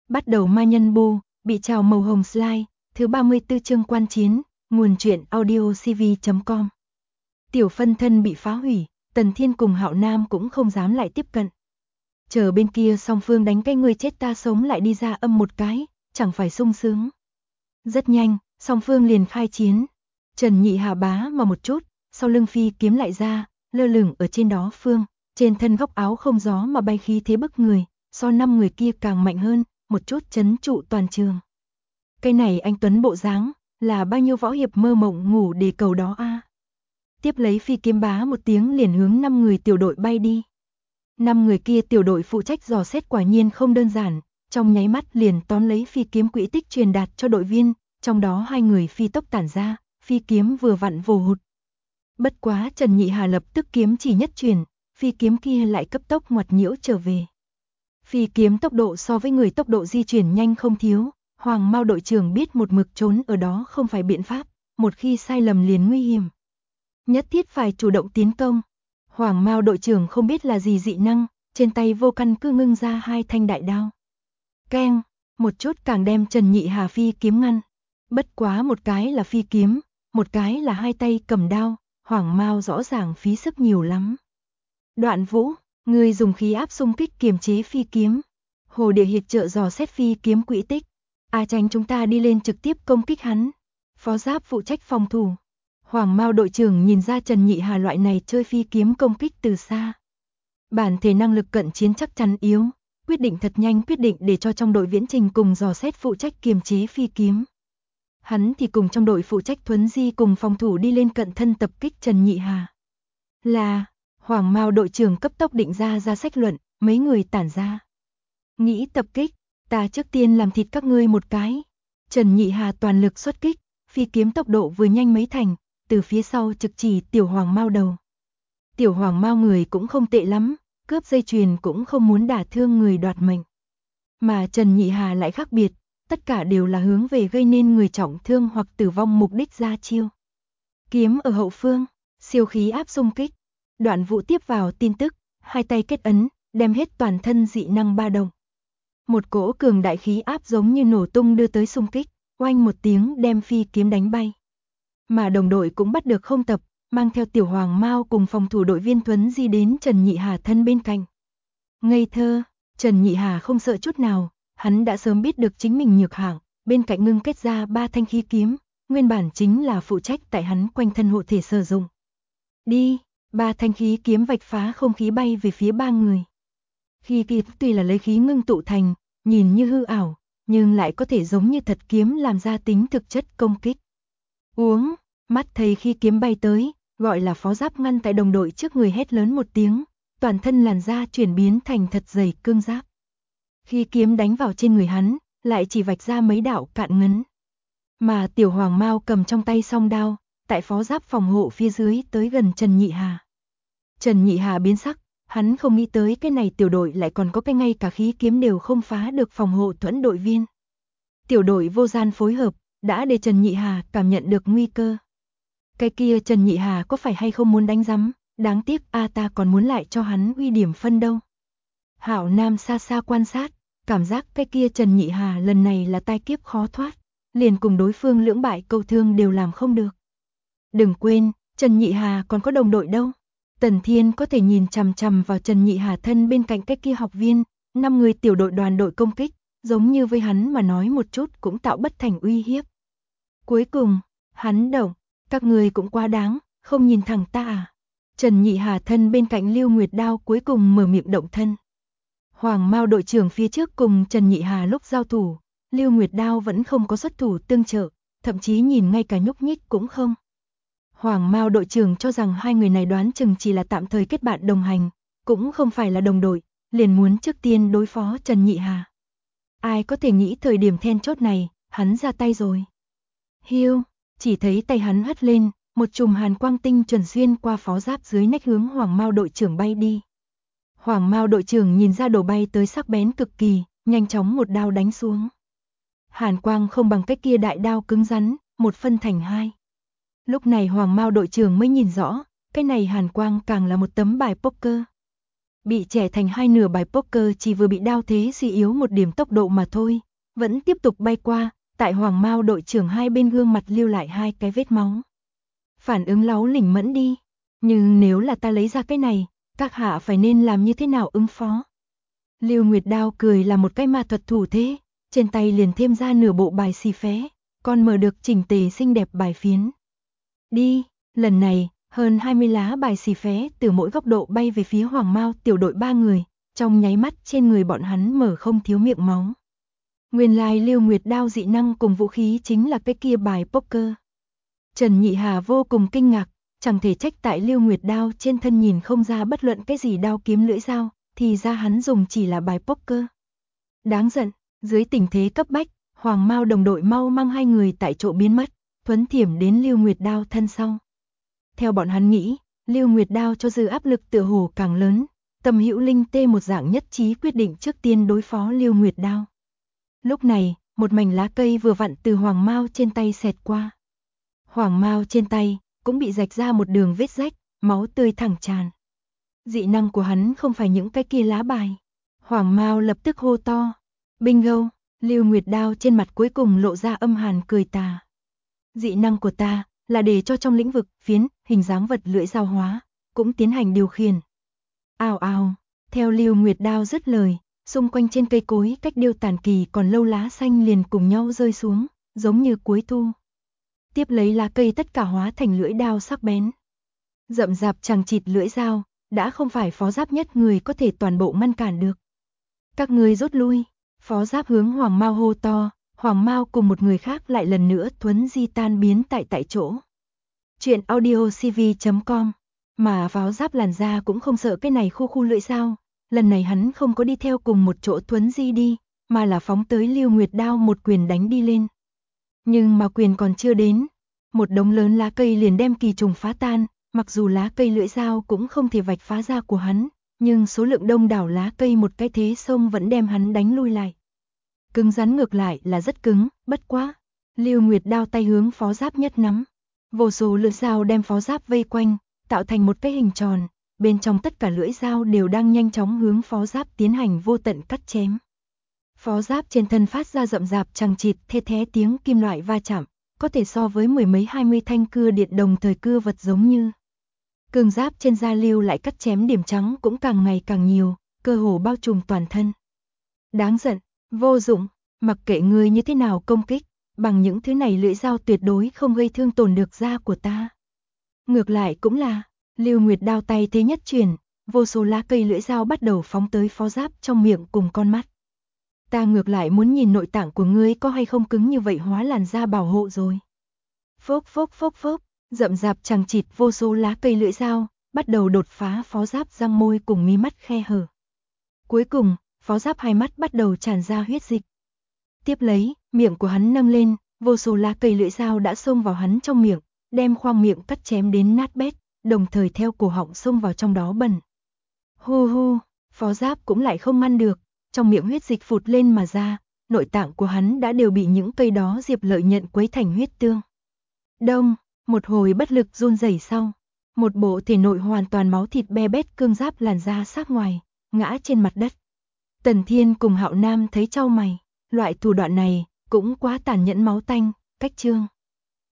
Bắt đầu ma nhân bô, bị trào màu hồng slide, thứ 34 chương quan chiến, nguồn truyện audiocv.com. Tiểu phân thân bị phá hủy, Tần Thiên cùng Hạo Nam cũng không dám lại tiếp cận. Chờ bên kia song phương đánh cái người chết ta sống lại đi ra âm một cái, chẳng phải sung sướng. Rất nhanh, song phương liền khai chiến. Trần Nhị Hà bá mà một chút, sau lưng phi kiếm lại ra, lơ lửng ở trên đó phương, trên thân góc áo không gió mà bay khí thế bức người, so 5 người kia càng mạnh hơn, một chút chấn trụ toàn trường. Cái này anh Tuấn bộ dáng, là bao nhiêu võ hiệp mơ mộng ngủ đề cầu đó a. Tiếp lấy phi kiếm bá một tiếng liền hướng 5 người tiểu đội bay đi. 5 người kia tiểu đội phụ trách dò xét quả nhiên không đơn giản, trong nháy mắt liền tóm lấy phi kiếm quỹ tích truyền đạt cho đội viên, trong đó 2 người phi tốc tản ra, phi kiếm vừa vặn vồ hụt. Bất quá Trần Nhị Hà lập tức kiếm chỉ nhất truyền, phi kiếm kia lại cấp tốc ngoặt nhiễu trở về. Phi kiếm tốc độ so với người tốc độ di chuyển nhanh không thiếu, Hoàng Mao đội trưởng biết một mực trốn ở đó không phải biện pháp, một khi sai lầm liền nguy hiểm. Nhất thiết phải chủ động tiến công. Hoàng Mao đội trưởng không biết là gì dị năng, trên tay vô căn cứ ngưng ra 2 thanh đại đao. Keng, một chút càng đem Trần Nhị Hà phi kiếm ngăn. Bất quá một cái là phi kiếm, một cái là 2 tay cầm đao, Hoàng Mao rõ ràng phí sức nhiều lắm. Đoạn Vũ, người dùng khí áp xung kích kiềm chế phi kiếm. Hồ Địa hiệp trợ dò xét phi kiếm quỹ tích. Tránh chúng ta đi lên trực tiếp công kích hắn. Phó Giáp phụ trách phòng thủ. Hoàng Mao đội trưởng nhìn ra Trần Nhị Hà loại này chơi phi kiếm công kích từ xa. Bản thể năng lực cận chiến chắc chắn yếu, quyết định thật nhanh quyết định để cho trong đội viễn trình cùng dò xét phụ trách kiềm chế phi kiếm. Hắn thì cùng trong đội phụ trách thuấn di cùng phòng thủ đi lên cận thân tập kích Trần Nhị Hà. Hoàng Mao đội trưởng cấp tốc định ra sách luận, mấy người tản ra. Nghĩ tập kích, ta trước tiên làm thịt các ngươi một cái. Trần Nhị Hà toàn lực xuất kích, phi kiếm tốc độ vừa nhanh mấy thành, từ phía sau trực chỉ Tiểu Hoàng Mao đầu. Tiểu Hoàng Mao người cũng không tệ lắm, cướp dây chuyền cũng không muốn đả thương người đoạt mệnh. Mà Trần Nhị Hà lại khác biệt, tất cả đều là hướng về gây nên người trọng thương hoặc tử vong mục đích ra chiêu. Kiếm ở hậu phương, siêu khí áp xung kích. Đoạn Vũ tiếp vào tin tức, 2 tay kết ấn, đem hết toàn thân dị năng ba động. Một cỗ cường đại khí áp giống như nổ tung đưa tới xung kích, oanh một tiếng đem phi kiếm đánh bay. Mà đồng đội cũng bắt được không tập, mang theo Tiểu Hoàng Mao cùng phòng thủ đội viên thuấn di đến Trần Nhị Hà thân bên cạnh. Ngây thơ, Trần Nhị Hà không sợ chút nào, hắn đã sớm biết được chính mình nhược hạng, bên cạnh ngưng kết ra 3 thanh khí kiếm, nguyên bản chính là phụ trách tại hắn quanh thân hộ thể sử dụng. Đi, 3 thanh khí kiếm vạch phá không khí bay về phía 3 người. Khi kiếm tuy là lấy khí ngưng tụ thành, nhìn như hư ảo, nhưng lại có thể giống như thật kiếm làm ra tính thực chất công kích. Uống, mắt thấy khi kiếm bay tới, gọi là Phó Giáp ngăn tại đồng đội trước người hét lớn một tiếng, toàn thân làn da chuyển biến thành thật dày cương giáp. Khi kiếm đánh vào trên người hắn, lại chỉ vạch ra mấy đạo cạn ngấn. Mà Tiểu Hoàng Mao cầm trong tay song đao, tại Phó Giáp phòng hộ phía dưới tới gần Trần Nhị Hà. Trần Nhị Hà biến sắc, hắn không nghĩ tới cái này tiểu đội lại còn có cái ngay cả khí kiếm đều không phá được phòng hộ thuẫn đội viên. Tiểu đội vô gian phối hợp, đã để Trần Nhị Hà cảm nhận được nguy cơ. Cái kia Trần Nhị Hà có phải hay không muốn đánh rắm, đáng tiếc ta còn muốn lại cho hắn uy điểm phân đâu. Hạo Nam xa xa quan sát, cảm giác cái kia Trần Nhị Hà lần này là tai kiếp khó thoát, liền cùng đối phương lưỡng bại câu thương đều làm không được. Đừng quên, Trần Nhị Hà còn có đồng đội đâu. Tần Thiên có thể nhìn chằm chằm vào Trần Nhị Hà thân bên cạnh cái kia học viên, 5 người tiểu đội đoàn đội công kích, giống như với hắn mà nói một chút cũng tạo bất thành uy hiếp. Cuối cùng, hắn động, các người cũng quá đáng, không nhìn thẳng ta à. Trần Nhị Hà thân bên cạnh Lưu Nguyệt Đao cuối cùng mở miệng động thân. Hoàng Mao đội trưởng phía trước cùng Trần Nhị Hà lúc giao thủ, Lưu Nguyệt Đao vẫn không có xuất thủ tương trợ, thậm chí nhìn ngay cả nhúc nhích cũng không. Hoàng Mao đội trưởng cho rằng 2 người này đoán chừng chỉ là tạm thời kết bạn đồng hành, cũng không phải là đồng đội, liền muốn trước tiên đối phó Trần Nhị Hà. Ai có thể nghĩ thời điểm then chốt này, hắn ra tay rồi. Hiu, chỉ thấy tay hắn hất lên, một chùm hàn quang tinh chuẩn xuyên qua Phó Giáp dưới nách hướng Hoàng Mao đội trưởng bay đi. Hoàng Mao đội trưởng nhìn ra đầu bay tới sắc bén cực kỳ, nhanh chóng một đao đánh xuống. Hàn quang không bằng cái kia đại đao cứng rắn, một phân thành 2. Lúc này Hoàng Mao đội trưởng mới nhìn rõ, cái này hàn quang càng là một tấm bài poker. bị chẻ thành hai nửa bài poker chỉ vừa bị đao thế suy yếu một điểm tốc độ mà thôi, vẫn tiếp tục bay qua, tại Hoàng Mao đội trưởng hai bên gương mặt lưu lại hai cái vết máu. Phản ứng láu lỉnh mẫn đi, nhưng nếu là ta lấy ra cái này, các hạ phải nên làm như thế nào ứng phó? Lưu Nguyệt Đao cười là một cái ma thuật thủ thế, trên tay liền thêm ra nửa bộ bài xì phé, còn mở được chỉnh tề xinh đẹp bài phiến. Đi, lần này, hơn 20 lá bài xì phé từ mỗi góc độ bay về phía Hoàng Mao tiểu đội 3 người, trong nháy mắt trên người bọn hắn mở không thiếu miệng máu. Nguyên lai Lưu Nguyệt Đao dị năng cùng vũ khí chính là cái kia bài poker. Trần Nhị Hà vô cùng kinh ngạc, chẳng thể trách tại Lưu Nguyệt Đao trên thân nhìn không ra bất luận cái gì đao kiếm lưỡi dao, thì ra hắn dùng chỉ là bài poker. Đáng giận, dưới tình thế cấp bách, Hoàng Mao đồng đội mau mang hai người tại chỗ biến mất, thuấn thiểm đến Lưu Nguyệt Đao thân sau. Theo bọn hắn nghĩ, Lưu Nguyệt Đao cho dư áp lực tựa hồ càng lớn, Tâm Hữu Linh tê một dạng nhất trí quyết định trước tiên đối phó Lưu Nguyệt Đao. Lúc này, một mảnh lá cây vừa vặn từ Hoàng Mao trên tay xẹt qua. Hoàng Mao trên tay cũng bị rạch ra một đường vết rách, máu tươi thẳng tràn. Dị năng của hắn không phải những cái kia lá bài. Hoàng Mao lập tức hô to, bingo, Lưu Nguyệt Đao trên mặt cuối cùng lộ ra âm hàn cười tà. Dị năng của ta là để cho trong lĩnh vực phiến, hình dáng vật lưỡi dao hóa, cũng tiến hành điều khiển. Ào ào, theo Lưu Nguyệt Đao dứt lời, xung quanh trên cây cối cách điêu tàn kỳ còn lâu lá xanh liền cùng nhau rơi xuống, giống như cuối thu. Tiếp lấy lá cây tất cả hóa thành lưỡi đao sắc bén. Rậm rạp chằng chịt lưỡi dao, đã không phải Phó Giáp nhất người có thể toàn bộ ngăn cản được. Các ngươi rút lui, Phó Giáp hướng Hoàng Mao hô to, Hoàng Mao cùng một người khác lại lần nữa thuấn di tan biến tại chỗ. Chuyện audiocv.com. Mà Phó Giáp làn da cũng không sợ cái này khu lưỡi dao, lần này hắn không có đi theo cùng một chỗ thuấn di đi, mà là phóng tới Lưu Nguyệt Đao một quyền đánh đi lên. Nhưng mà quyền còn chưa đến, một đống lớn lá cây liền đem kỳ trùng phá tan, mặc dù lá cây lưỡi dao cũng không thể vạch phá da của hắn, nhưng số lượng đông đảo lá cây một cái thế xông vẫn đem hắn đánh lui lại. Cứng rắn ngược lại là rất cứng, bất quá. Lưu Nguyệt Đao tay hướng Phó Giáp nhất nắm. Vô số lưỡi dao đem Phó Giáp vây quanh, tạo thành một cái hình tròn, bên trong tất cả lưỡi dao đều đang nhanh chóng hướng Phó Giáp tiến hành vô tận cắt chém. Phó Giáp trên thân phát ra rậm rạp chằng chịt the thé tiếng kim loại va chạm, có thể so với mười mấy 20 thanh cưa điện đồng thời cưa vật giống như. Cương giáp trên da Lưu lại cắt chém điểm trắng cũng càng ngày càng nhiều, cơ hồ bao trùm toàn thân. Đáng giận, vô dụng, mặc kệ ngươi như thế nào công kích, bằng những thứ này lưỡi dao tuyệt đối không gây thương tổn được da của ta. Ngược lại cũng là, Lưu Nguyệt Đao tay thế nhất chuyển, vô số lá cây lưỡi dao bắt đầu phóng tới Phó Giáp trong miệng cùng con mắt. Ta ngược lại muốn nhìn nội tạng của ngươi có hay không cứng như vậy hóa làn da bảo hộ rồi. Phốc phốc phốc phốc, rậm rạp chằng chịt vô số lá cây lưỡi dao, bắt đầu đột phá Phó Giáp răng môi cùng mí mắt khe hở. Cuối cùng, Phó Giáp hai mắt bắt đầu tràn ra huyết dịch. Tiếp lấy, miệng của hắn nâng lên, vô số lá cây lưỡi dao đã xông vào hắn trong miệng, đem khoang miệng cắt chém đến nát bét, đồng thời theo cổ họng xông vào trong đó bẩn. Hu hu, Phó Giáp cũng lại không ngăn được, trong miệng huyết dịch phụt lên mà ra, nội tạng của hắn đã đều bị những cây đó Diệp Lợi nhận quấy thành huyết tương. Đông, một hồi bất lực run rẩy sau, một bộ thể nội hoàn toàn máu thịt be bét cương giáp làn da sát ngoài, ngã trên mặt đất. Tần Thiên cùng Hạo Nam thấy chau mày, loại thủ đoạn này cũng quá tàn nhẫn máu tanh, cách chương.